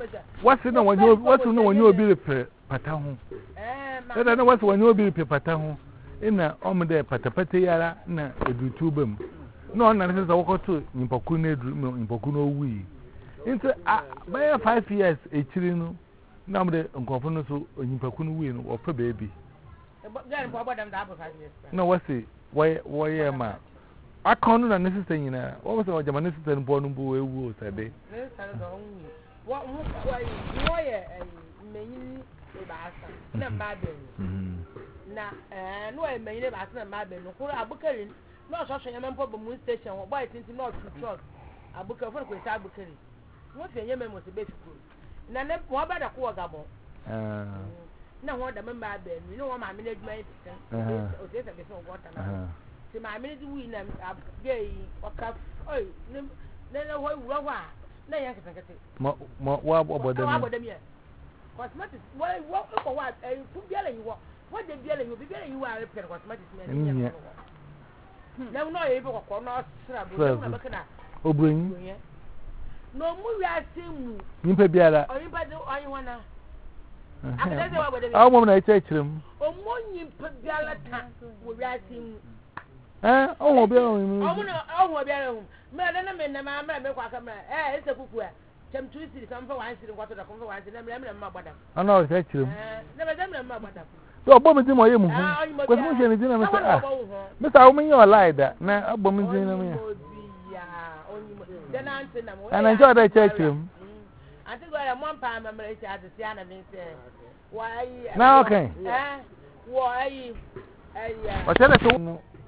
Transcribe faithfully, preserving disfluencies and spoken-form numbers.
what's in when you what's in when you be patahu? Eh, I know what's when you be patahu. In a omade patapate yara na edutubem. No, na nse wo koto nyimpaku na edu nyimpaku no wi. Into by five years echiri no na mde nkofo no so nyimpaku no wi no wo fa baby. No, what's it? Why why ma? I can't do anything in a what was our German system born in Boo Woo today? What why a main na eh no e main ba na ma be no ko abukari no so so yamem po bomu station wo boy tinti no two truck abukari fo ko isa abukari wo fe yamem mo se be fiku na ne wo ba da ko gabon eh na ho da memba ba ni no wo ma me na adwuma yi fitan o se se be so go ta na ti ma me di wi na gay oka oi ne ne ho wura ho a na yan kete mo mo wa obodam wa obodam ye cosmetics wo wo ko wa eh fu biala yi wo what the biala you be biala you are repair cosmetics me ni na no ye be ko no sra bo na be kana obun no mu wi asemu nimpa biala o nimpa de o yi wana akade wa obodam awu mo na e chechirem o mo nimpa biala ta wo wi asemu eh o mo biala o mo na o mo biala o me na na me na ma ma me kwa kamera eh ese kuku a chem two city some for one city kwato da come for one city na me na ma gbada ana o chechirem eh na me na ma gbada so abom di mo ye mu hu ko mo je ni na me say ah me say o me your lie da na abom di na me ya onyi mo de na ante na mo and enjoy that chechirem ante go ya mo pa ma mere cha ate sia na me say why na okay eh why eh ya o tell us